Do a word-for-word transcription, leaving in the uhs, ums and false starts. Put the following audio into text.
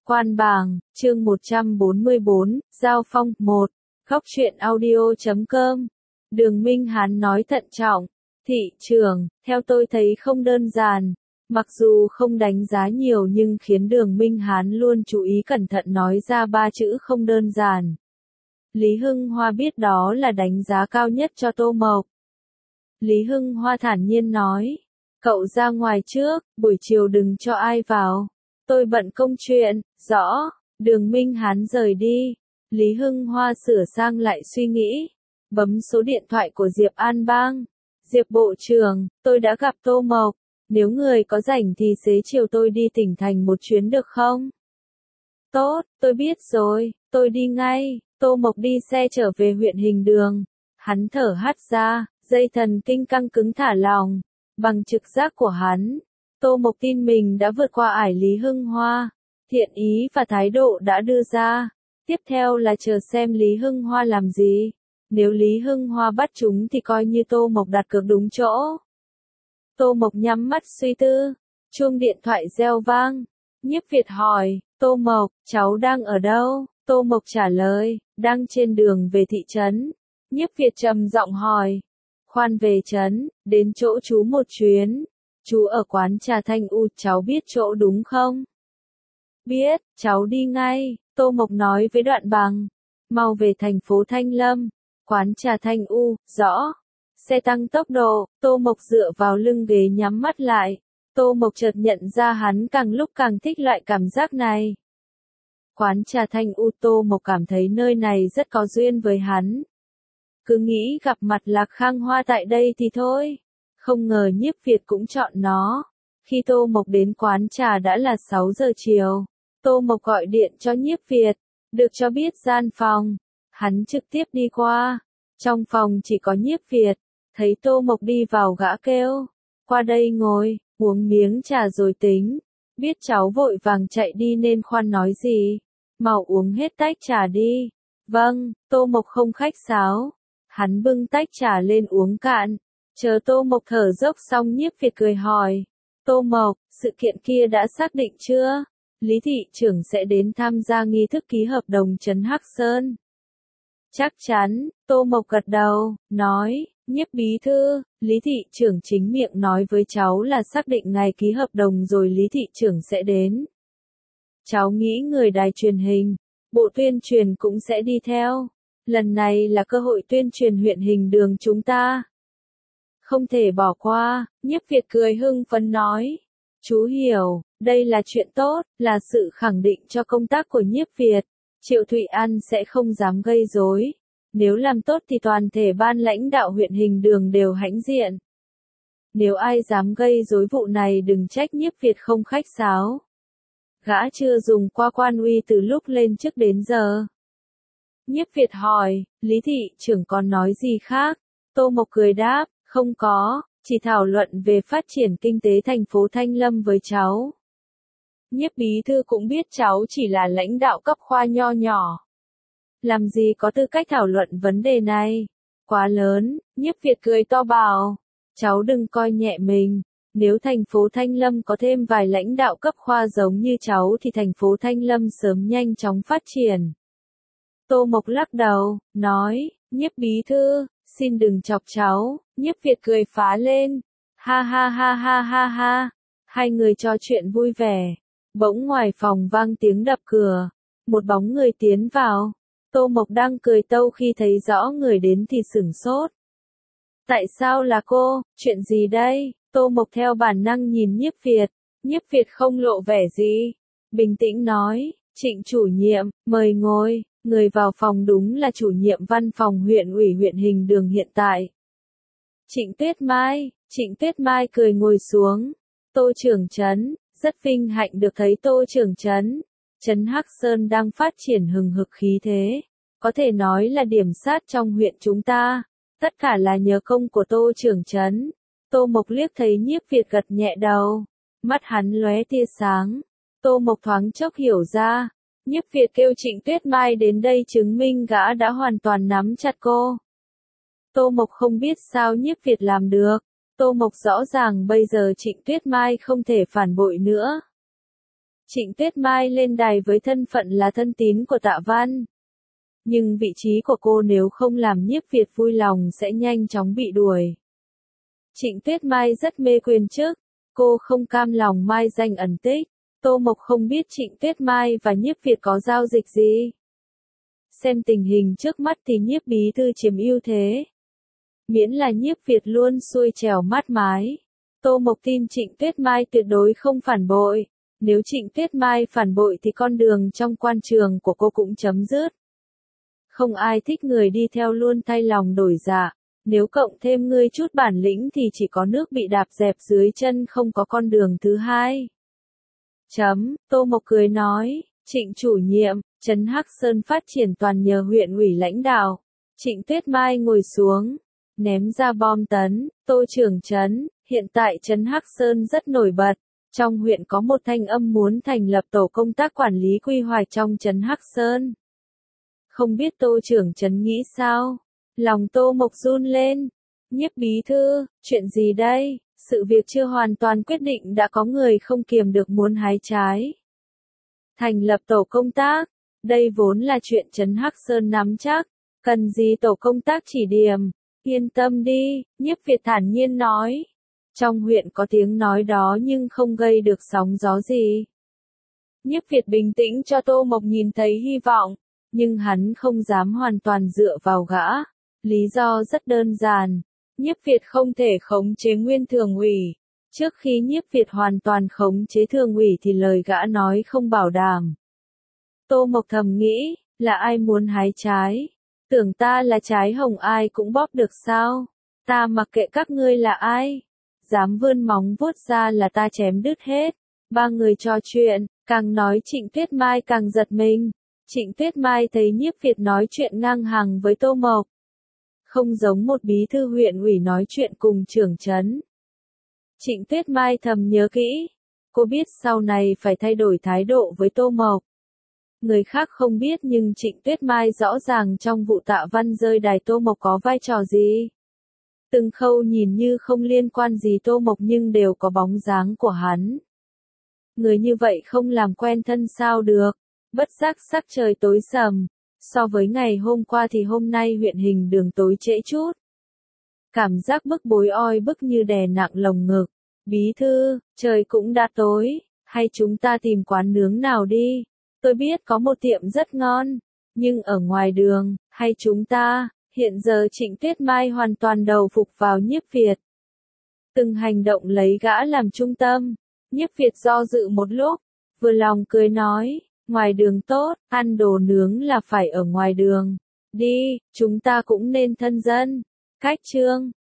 Quan bảng, chương một trăm bốn mươi bốn, Giao phong, một. Góc truyện audio chấm com. Đường Minh Hán nói thận trọng. Thị trường, theo tôi thấy không đơn giản. Mặc dù không đánh giá nhiều nhưng khiến Đường Minh Hán luôn chú ý cẩn thận nói ra ba chữ không đơn giản. Lý Hưng Hoa biết đó là đánh giá cao nhất cho Tô Mộc. Lý Hưng Hoa thản nhiên nói. Cậu ra ngoài trước, buổi chiều đừng cho ai vào. Tôi bận công chuyện, rõ. Đường Minh Hán rời đi. Lý Hưng Hoa sửa sang lại suy nghĩ. Bấm số điện thoại của Diệp An Bang. Diệp Bộ trưởng, tôi đã gặp Tô Mộc. Nếu người có rảnh thì xế chiều tôi đi tỉnh thành một chuyến được không? Tốt, tôi biết rồi, tôi đi ngay. Tô Mộc đi xe trở về huyện Hình Đường. Hắn thở hắt ra, dây thần kinh căng cứng thả lỏng. Bằng trực giác của hắn, Tô Mộc tin mình đã vượt qua ải Lý Hưng Hoa. Thiện ý và thái độ đã đưa ra. Tiếp theo là chờ xem Lý Hưng Hoa làm gì. Nếu Lý Hưng Hoa bắt chúng thì coi như Tô Mộc đặt cược đúng chỗ. Tô Mộc nhắm mắt suy tư. Chuông điện thoại reo vang. Nhiếp Việt hỏi, Tô Mộc, cháu đang ở đâu? Tô Mộc trả lời, đang trên đường về thị trấn. Nhiếp Việt trầm giọng hỏi, khoan về trấn, đến chỗ chú một chuyến. Chú ở quán trà Thanh U, cháu biết chỗ đúng không? Biết, cháu đi ngay, Tô Mộc nói với Đoạn Bằng. Mau về thành phố Thanh Lâm. Quán trà Thanh U, rõ. Xe tăng tốc độ, Tô Mộc dựa vào lưng ghế nhắm mắt lại. Tô Mộc chợt nhận ra hắn càng lúc càng thích loại cảm giác này. Quán trà Thanh U, Tô Mộc cảm thấy nơi này rất có duyên với hắn. Cứ nghĩ gặp mặt Lạc Khang Hoa tại đây thì thôi. Không ngờ Nhiếp Việt cũng chọn nó. Khi Tô Mộc đến quán trà đã là sáu giờ chiều. Tô Mộc gọi điện cho Nhiếp Việt. Được cho biết gian phòng. Hắn trực tiếp đi qua. Trong phòng chỉ có Nhiếp Việt. Thấy Tô Mộc đi vào gã kêu. Qua đây ngồi, uống miếng trà rồi tính. Biết cháu vội vàng chạy đi nên khoan nói gì. Mau uống hết tách trà đi. Vâng, Tô Mộc không khách sáo. Hắn bưng tách trà lên uống cạn. Chờ Tô Mộc thở dốc xong Nhiếp Việt cười hỏi. Tô Mộc, sự kiện kia đã xác định chưa? Lý thị trưởng sẽ đến tham gia nghi thức ký hợp đồng trấn Hắc Sơn. Chắc chắn, Tô Mộc gật đầu, nói, Nhiếp bí thư, Lý thị trưởng chính miệng nói với cháu là xác định ngày ký hợp đồng rồi Lý thị trưởng sẽ đến. Cháu nghĩ người đài truyền hình, bộ tuyên truyền cũng sẽ đi theo. Lần này là cơ hội tuyên truyền huyện Hình Đường chúng ta. Không thể bỏ qua, Nhiếp Việt cười hưng phấn nói. Chú hiểu, đây là chuyện tốt, là sự khẳng định cho công tác của Nhiếp Việt. Triệu Thụy An sẽ không dám gây rối. Nếu làm tốt thì toàn thể ban lãnh đạo huyện Hình Đường đều hãnh diện. Nếu ai dám gây rối vụ này đừng trách Nhiếp Việt không khách sáo. Gã chưa dùng qua quan uy từ lúc lên chức đến giờ. Nhiếp Việt hỏi, Lý thị trưởng còn nói gì khác? Tô Mộc cười đáp, không có, chỉ thảo luận về phát triển kinh tế thành phố Thanh Lâm với cháu. Nhiếp bí thư cũng biết cháu chỉ là lãnh đạo cấp khoa nho nhỏ. Làm gì có tư cách thảo luận vấn đề này? Quá lớn, Nhiếp Việt cười to bảo. Cháu đừng coi nhẹ mình. Nếu thành phố Thanh Lâm có thêm vài lãnh đạo cấp khoa giống như cháu thì thành phố Thanh Lâm sớm nhanh chóng phát triển. Tô Mộc lắc đầu, nói, Nhiếp bí thư, xin đừng chọc cháu. Nhiếp Việt cười phá lên. Ha ha ha ha ha ha. Hai người trò chuyện vui vẻ. Bỗng ngoài phòng vang tiếng đập cửa. Một bóng người tiến vào. Tô Mộc đang cười tâu khi thấy rõ người đến thì sửng sốt. Tại sao là cô, chuyện gì đây? Tô Mộc theo bản năng nhìn Nhiếp Việt. Nhiếp Việt không lộ vẻ gì. Bình tĩnh nói, Trịnh chủ nhiệm, mời ngồi. Người vào phòng đúng là chủ nhiệm văn phòng huyện ủy huyện Hình Đường hiện tại. Trịnh Tuyết Mai, Trịnh Tuyết Mai cười ngồi xuống. Tô trưởng trấn, rất vinh hạnh được thấy Tô trưởng trấn. Trấn Hắc Sơn đang phát triển hừng hực khí thế. Có thể nói là điểm sát trong huyện chúng ta. Tất cả là nhờ công của Tô trưởng trấn. Tô Mộc liếc thấy Nhiếp Việt gật nhẹ đầu. Mắt hắn lóe tia sáng. Tô Mộc thoáng chốc hiểu ra. Nhiếp Việt kêu Trịnh Tuyết Mai đến đây chứng minh gã đã hoàn toàn nắm chặt cô. Tô Mộc không biết sao Nhiếp Việt làm được. Tô Mộc rõ ràng bây giờ Trịnh Tuyết Mai không thể phản bội nữa. Trịnh Tuyết Mai lên đài với thân phận là thân tín của Tạ Văn. Nhưng vị trí của cô nếu không làm Nhiếp Việt vui lòng sẽ nhanh chóng bị đuổi. Trịnh Tuyết Mai rất mê quyền chức, cô không cam lòng mai danh ẩn tích. Tô Mộc không biết Trịnh Tuyết Mai và Nhiếp Việt có giao dịch gì. Xem tình hình trước mắt thì Nhiếp bí thư chiếm ưu thế. Miễn là Nhiếp Việt luôn xuôi trèo mát mái. Tô Mộc tin Trịnh Tuyết Mai tuyệt đối không phản bội. Nếu Trịnh Tuyết Mai phản bội thì con đường trong quan trường của cô cũng chấm dứt. Không ai thích người đi theo luôn thay lòng đổi dạ. Nếu cộng thêm ngươi chút bản lĩnh thì chỉ có nước bị đạp dẹp dưới chân, không có con đường thứ hai. Chấm, Tô Mộc cười nói, Trịnh chủ nhiệm, trấn Hắc Sơn phát triển toàn nhờ huyện ủy lãnh đạo. Trịnh Tuyết Mai ngồi xuống, ném ra bom tấn, Tô trưởng trấn, hiện tại trấn Hắc Sơn rất nổi bật. Trong huyện có một thanh âm muốn thành lập tổ công tác quản lý quy hoạch trong trấn Hắc Sơn. Không biết Tô trưởng trấn nghĩ sao? Lòng Tô Mộc run lên. Nhiếp bí thư, chuyện gì đây? Sự việc chưa hoàn toàn quyết định đã có người không kiềm được muốn hái trái. Thành lập tổ công tác, đây vốn là chuyện trấn Hắc Sơn nắm chắc, cần gì tổ công tác chỉ điểm, yên tâm đi, Nhiếp Việt thản nhiên nói. Trong huyện có tiếng nói đó nhưng không gây được sóng gió gì. Nhiếp Việt bình tĩnh cho Tô Mộc nhìn thấy hy vọng, nhưng hắn không dám hoàn toàn dựa vào gã. Lý do rất đơn giản, Nhiếp Việt không thể khống chế nguyên thường ủy. Trước khi Nhiếp Việt hoàn toàn khống chế thường ủy thì lời gã nói không bảo đảm. Tô Mộc thầm nghĩ, là ai muốn hái trái? Tưởng ta là trái hồng ai cũng bóp được sao? Ta mặc kệ các ngươi là ai? Dám vươn móng vuốt ra là ta chém đứt hết. Ba người trò chuyện, càng nói Trịnh Tuyết Mai càng giật mình. Trịnh Tuyết Mai thấy Nhiếp Việt nói chuyện ngang hàng với Tô Mộc. Không giống một bí thư huyện ủy nói chuyện cùng trưởng trấn. Trịnh Tuyết Mai thầm nhớ kỹ. Cô biết sau này phải thay đổi thái độ với Tô Mộc. Người khác không biết nhưng Trịnh Tuyết Mai rõ ràng trong vụ Tạ Văn rơi đài Tô Mộc có vai trò gì. Từng khâu nhìn như không liên quan gì Tô Mộc nhưng đều có bóng dáng của hắn. Người như vậy không làm quen thân sao được. Bất giác sắc trời tối sầm. So với ngày hôm qua thì hôm nay huyện Hình Đường tối trễ chút. Cảm giác bức bối oi bức như đè nặng lồng ngực. Bí thư, trời cũng đã tối, hay chúng ta tìm quán nướng nào đi? Tôi biết có một tiệm rất ngon, nhưng ở ngoài đường, hay chúng ta, hiện giờ Trịnh Tuyết Mai hoàn toàn đầu phục vào Nhiếp Việt. Từng hành động lấy gã làm trung tâm, Nhiếp Việt do dự một lúc, vừa lòng cười nói, ngoài đường tốt, ăn đồ nướng là phải ở ngoài đường. Đi, chúng ta cũng nên thân dân. Cách chương